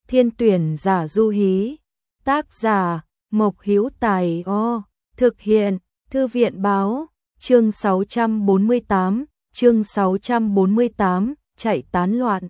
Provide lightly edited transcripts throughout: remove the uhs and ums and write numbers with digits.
Thiên tuyển giả du hí. Tác giả Mộc Hữu Tài. Thực hiện Thư viện báo. Chương 648, chạy tán loạn.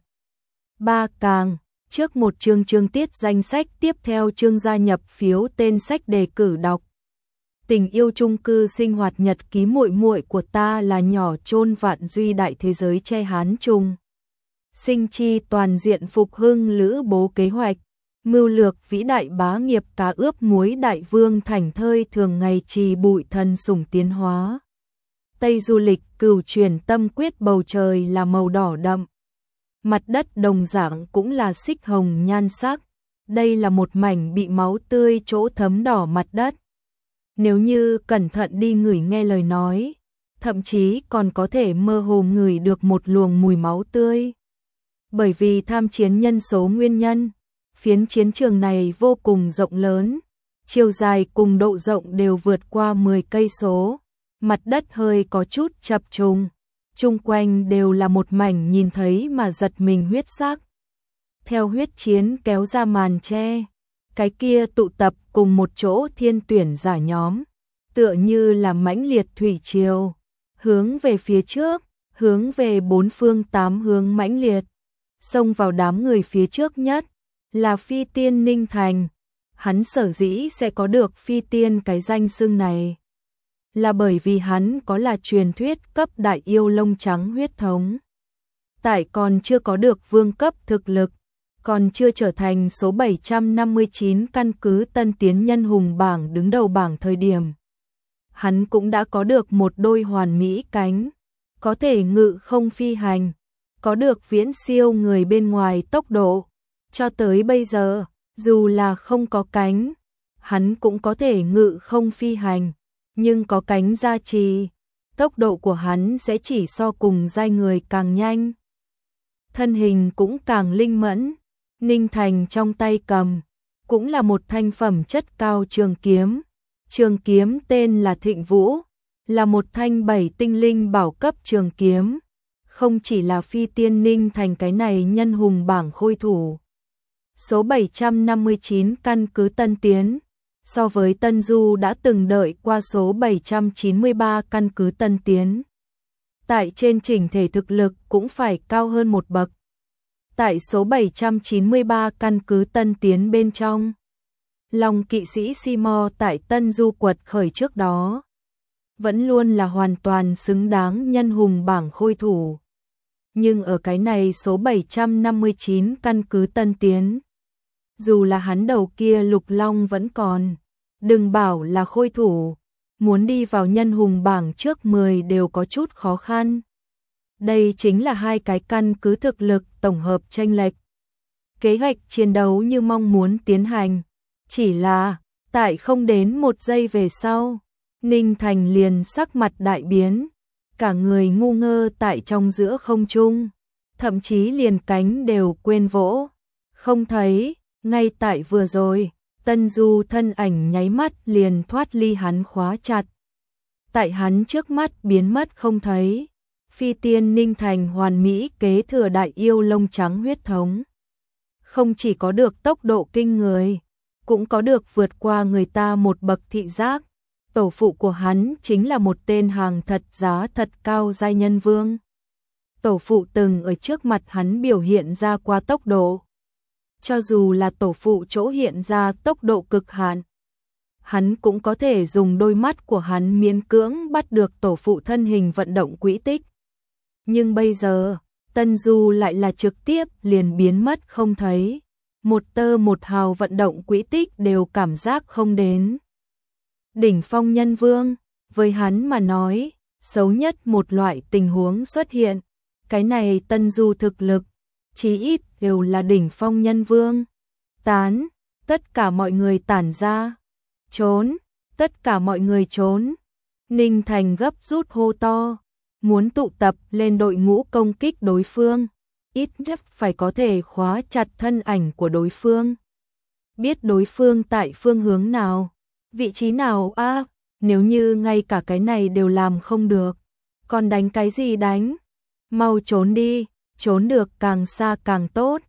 3 càng, trước một chương tiết danh sách, tiếp theo chương gia nhập phiếu tên sách đề cử đọc. Tình yêu chung cư sinh hoạt nhật ký muội muội của ta là nhỏ chôn vạn duy đại thế giới che Hán Trung. Sinh chi toàn diện phục hưng lữ bố kế hoạch, mưu lược vĩ đại bá nghiệp cá ướp muối đại vương thành thơi thường ngày trì bụi thần sủng tiến hóa. Tây du lịch cửu truyền tâm quyết bầu trời là màu đỏ đậm. Mặt đất đồng dạng cũng là xích hồng nhan sắc. Đây là một mảnh bị máu tươi chỗ thấm đỏ mặt đất. Nếu như cẩn thận đi ngửi nghe lời nói, thậm chí còn có thể mơ hồ ngửi được một luồng mùi máu tươi. Bởi vì tham chiến nhân số nguyên nhân, phiến chiến trường này vô cùng rộng lớn, chiều dài cùng độ rộng đều vượt qua 10 cây số, mặt đất hơi có chút chập trùng, chung quanh đều là một mảnh nhìn thấy mà giật mình huyết sắc. Theo huyết chiến kéo ra màn che, cái kia tụ tập cùng một chỗ thiên tuyển giả nhóm, tựa như là mãnh liệt thủy triều, hướng về phía trước, hướng về bốn phương tám hướng mãnh liệt, xông vào đám người phía trước nhất là phi tiên Ninh Thành. Hắn sở dĩ sẽ có được phi tiên cái danh xưng này, là bởi vì hắn có là truyền thuyết cấp đại yêu lông trắng huyết thống. Tại còn chưa có được vương cấp thực lực, còn chưa trở thành số 759 căn cứ tân tiến nhân hùng bảng đứng đầu bảng thời điểm, hắn cũng đã có được một đôi hoàn mỹ cánh, có thể ngự không phi hành, có được viễn siêu người bên ngoài tốc độ. Cho tới bây giờ, dù là không có cánh, hắn cũng có thể ngự không phi hành, nhưng có cánh gia trì, tốc độ của hắn sẽ chỉ so cùng giai người càng nhanh. Thân hình cũng càng linh mẫn. Ninh Thành trong tay cầm cũng là một thanh phẩm chất cao trường kiếm. Trường kiếm tên là Thịnh Vũ, là một thanh 7 tinh linh bảo cấp trường kiếm. Không chỉ là phi tiên Ninh Thành cái này nhân hùng bảng khôi thủ số 759 căn cứ tân tiến, so với Tân Du đã từng đợi qua số 793 căn cứ tân tiến. Tại trên chỉnh thể thực lực cũng phải cao hơn một bậc. Tại số 793 căn cứ tân tiến bên trong, Long kỵ sĩ Simo tại Tân Du quật khởi trước đó, vẫn luôn là hoàn toàn xứng đáng nhân hùng bảng khôi thủ. Nhưng ở cái này số 759 căn cứ tân tiến, dù là hắn đầu kia Lục Long vẫn còn, đừng bảo là khôi thủ, muốn đi vào nhân hùng bảng trước 10 đều có chút khó khăn. Đây chính là hai cái căn cứ thực lực tổng hợp chênh lệch. Kế hoạch chiến đấu như mong muốn tiến hành, chỉ là tại không đến một giây về sau, Ninh Thành liền sắc mặt đại biến, cả người ngu ngơ tại trong giữa không trung, thậm chí liền cánh đều quên vỗ, không thấy. Ngay tại vừa rồi, Tân Du thân ảnh nháy mắt liền thoát ly hắn khóa chặt. Tại hắn trước mắt biến mất không thấy. Phi tiên Ninh Thành hoàn mỹ kế thừa đại yêu lông trắng huyết thống. Không chỉ có được tốc độ kinh người, cũng có được vượt qua người ta một bậc thị giác. Tổ phụ của hắn chính là một tên hàng thật giá thật cao giai nhân vương. Tổ phụ từng ở trước mặt hắn biểu hiện ra qua tốc độ. Cho dù là tổ phụ chỗ hiện ra tốc độ cực hạn, hắn cũng có thể dùng đôi mắt của hắn miễn cưỡng bắt được tổ phụ thân hình vận động quỹ tích. Nhưng bây giờ, Tân Du lại là trực tiếp liền biến mất không thấy, một tơ một hào vận động quỹ tích đều cảm giác không đến. Đỉnh phong nhân vương, với hắn mà nói, xấu nhất một loại tình huống xuất hiện, cái này Tân Du thực lực, chí ít đều là đỉnh phong nhân vương. Tán, tất cả mọi người tản ra, trốn, tất cả mọi người trốn. Ninh Thành gấp rút hô to, muốn tụ tập lên đội ngũ công kích đối phương, ít nhất phải có thể khóa chặt thân ảnh của đối phương. Biết đối phương tại phương hướng nào, vị trí nào nếu như ngay cả cái này đều làm không được, còn đánh cái gì đánh? Mau trốn đi, trốn được càng xa càng tốt.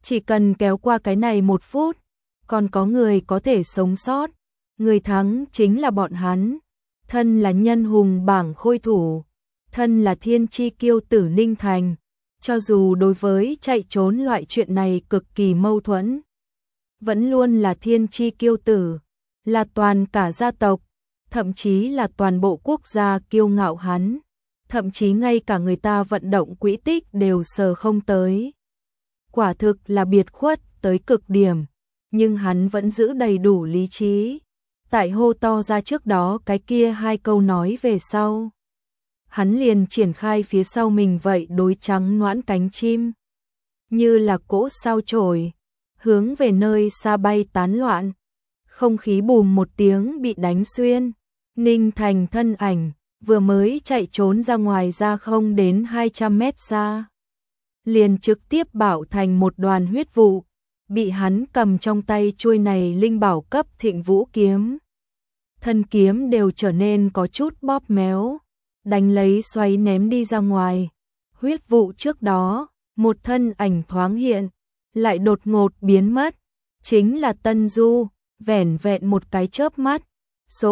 Chỉ cần kéo qua cái này 1 phút, còn có người có thể sống sót, người thắng chính là bọn hắn. Thân là nhân hùng bảng khôi thủ, thân là thiên chi kiêu tử Ninh Thành, cho dù đối với chạy trốn loại chuyện này cực kỳ mâu thuẫn, vẫn luôn là thiên chi kiêu tử, là toàn cả gia tộc, thậm chí là toàn bộ quốc gia kiêu ngạo hắn, thậm chí ngay cả người ta vận động quỹ tích đều sờ không tới. Quả thực là biệt khuất tới cực điểm, nhưng hắn vẫn giữ đầy đủ lý trí. Tại hô to ra trước đó cái kia 2 câu nói về sau, hắn liền triển khai phía sau mình vậy đối trắng noãn cánh chim, như là cỗ sao chổi, hướng về nơi xa bay tán loạn. Không khí bùm một tiếng bị đánh xuyên, Ninh Thành thân ảnh vừa mới chạy trốn ra ngoài ra không đến 200 mét xa, liền trực tiếp bạo thành một đoàn huyết vụ, bị hắn cầm trong tay chuôi này linh bảo cấp Thịnh Vũ kiếm. Thân kiếm đều trở nên có chút bóp méo, đánh lấy xoáy ném đi ra ngoài. Huyết vụ trước đó, một thân ảnh thoáng hiện, lại đột ngột biến mất, chính là Tân Du, vẻn vẹn một cái chớp mắt. Số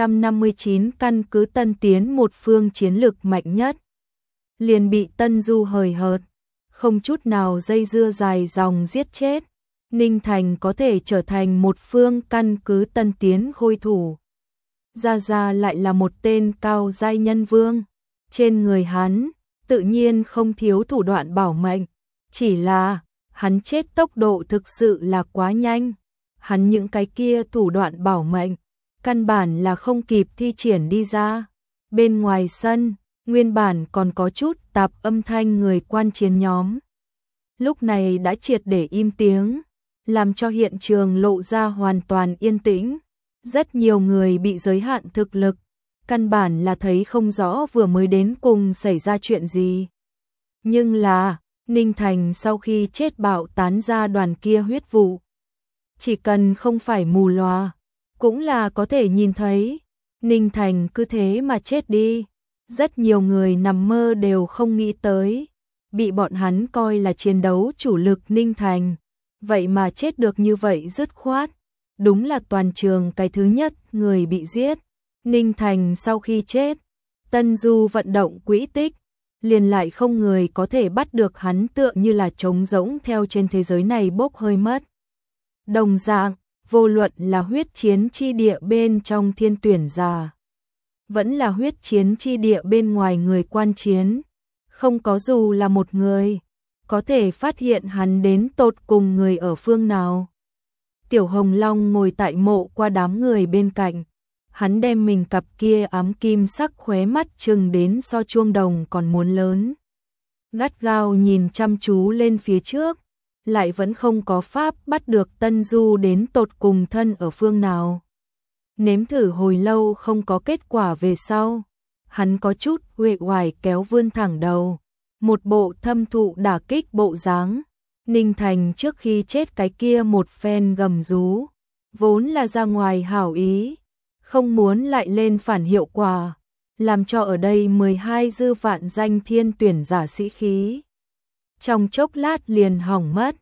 759 căn cứ Tân Tiến một phương chiến lực mạnh nhất, liền bị Tân Du hời hợt, không chút nào dây dưa dài dòng giết chết. Ninh Thành có thể trở thành một phương căn cứ Tân Tiến khôi thủ, Gia lại là một tên cao giai nhân vương, trên người hắn tự nhiên không thiếu thủ đoạn bảo mệnh, chỉ là hắn chết tốc độ thực sự là quá nhanh, hắn những cái kia thủ đoạn bảo mệnh căn bản là không kịp thi triển đi ra. Bên ngoài sân, nguyên bản còn có chút tạp âm thanh người quan chiến nhóm, lúc này đã triệt để im tiếng, làm cho hiện trường lộ ra hoàn toàn yên tĩnh. Rất nhiều người bị giới hạn thực lực, căn bản là thấy không rõ vừa mới đến cùng xảy ra chuyện gì. Nhưng là, Ninh Thành sau khi chết bạo tán ra đoàn kia huyết vụ, chỉ cần không phải mù lòa, cũng là có thể nhìn thấy. Ninh Thành cứ thế mà chết đi. Rất nhiều người nằm mơ đều không nghĩ tới, bị bọn hắn coi là chiến đấu chủ lực Ninh Thành, vậy mà chết được như vậy dứt khoát. Đúng là toàn trường cái thứ nhất người bị giết. Ninh Thành sau khi chết, Tân Du vận động quỹ tích, liền lại không người có thể bắt được hắn, tựa như là trống rỗng theo trên thế giới này bốc hơi mất. Đồng dạng, vô luận là huyết chiến chi địa bên trong Thiên Tuyển Giả, vẫn là huyết chiến chi địa bên ngoài người quan chiến, không có dù là một người có thể phát hiện hắn đến tột cùng người ở phương nào. Tiểu Hồng Long ngồi tại mộ qua đám người bên cạnh, hắn đem mình cặp kia ám kim sắc khóe mắt trừng đến so chuông đồng còn muốn lớn, gắt gao nhìn chăm chú lên phía trước, lại vẫn không có pháp bắt được Tân Du đến tột cùng thân ở phương nào. Nếm thử hồi lâu không có kết quả về sau, hắn có chút uể oải kéo vươn thẳng đầu, một bộ thâm thụ đả kích bộ dáng. Ninh Thành trước khi chết cái kia một phen gầm rú, vốn là ra ngoài hảo ý, không muốn lại lên phản hiệu quả, làm cho ở đây 12 dư vạn danh Thiên Tuyển Giả sĩ khí trong chốc lát liền hỏng mất.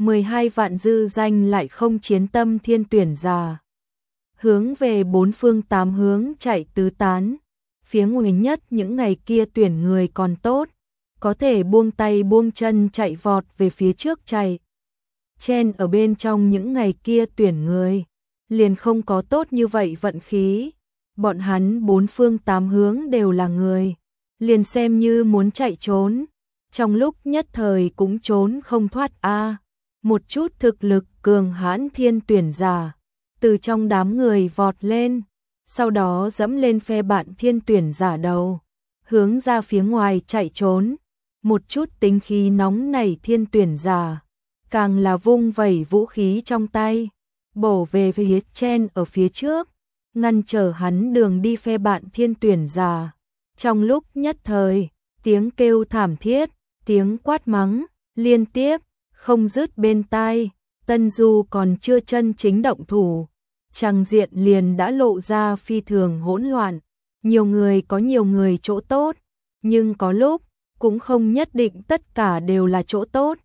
12 vạn dư danh lại không chiến tâm Thiên Tuyển Giả, hướng về 4 phương 8 hướng chạy tứ tán. Phía ngoài nhất những ngày kia tuyển người còn tốt, có thể buông tay buông chân chạy vọt về phía trước chạy. Chen ở bên trong những ngày kia tuyển người, liền không có tốt như vậy vận khí. Bọn hắn 4 phương 8 hướng đều là người, liền xem như muốn chạy trốn, trong lúc nhất thời cũng trốn không thoát a. Một chút thực lực cường hãn Thiên Tuyển Giả từ trong đám người vọt lên, sau đó dẫm lên phe bạn Thiên Tuyển Giả đầu, hướng ra phía ngoài chạy trốn. Một chút tính khí nóng nảy Thiên Tuyển Giả càng là vung vẩy vũ khí trong tay, bổ về phía Chen ở phía trước, ngăn trở hắn đường đi phe bạn Thiên Tuyển Giả. Trong lúc nhất thời, tiếng kêu thảm thiết, tiếng quát mắng liên tiếp không dứt bên tai. Tân Du còn chưa chân chính động thủ, tràng diện liền đã lộ ra phi thường hỗn loạn. Nhiều người có nhiều người chỗ tốt, nhưng có lúc cũng không nhất định tất cả đều là chỗ tốt.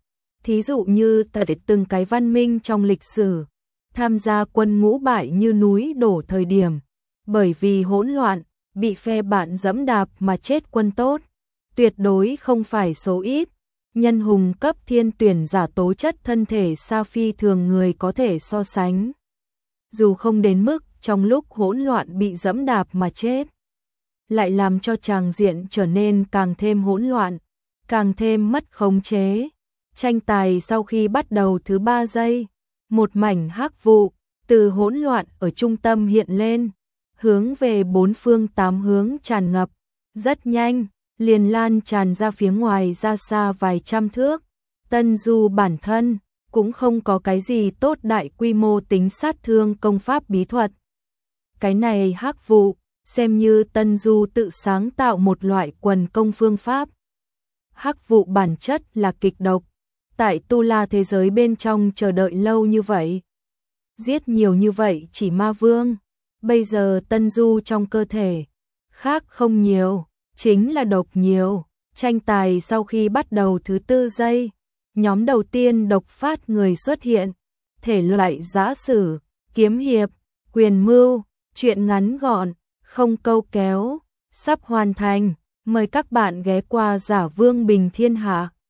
Thí dụ như từng cái văn minh trong lịch sử, tham gia quân ngũ bại như núi đổ thời điểm, bởi vì hỗn loạn, bị phe bạn dẫm đạp mà chết quân tốt, tuyệt đối không phải số ít. Nhân hùng cấp thiên tuyển giả tố chất thân thể xa phi thường người có thể so sánh. Dù không đến mức trong lúc hỗn loạn bị dẫm đạp mà chết, lại làm cho tràng diện trở nên càng thêm hỗn loạn, càng thêm mất khống chế. Tranh tài sau khi bắt đầu thứ 3 giây, một mảnh hắc vụ từ hỗn loạn ở trung tâm hiện lên, hướng về bốn phương tám hướng tràn ngập, rất nhanh, liền lan tràn ra phía ngoài ra xa vài trăm thước. Tân Du bản thân cũng không có cái gì tốt đại quy mô tính sát thương công pháp bí thuật. Cái này hắc vụ, xem như Tân Du tự sáng tạo một loại quần công phương pháp. Hắc vụ bản chất là kịch độc, tại Tu La thế giới bên trong chờ đợi lâu như vậy, giết nhiều như vậy chỉ ma vương, bây giờ Tân Du trong cơ thể, khác không nhiều, chính là độc nhiều. Tranh tài sau khi bắt đầu thứ 4 giây, nhóm đầu tiên độc phát người xuất hiện, thể loại giã sử, kiếm hiệp, quyền mưu, truyện ngắn gọn, không câu kéo, sắp hoàn thành, mời các bạn ghé qua Giả Vương Bình Thiên Hạ.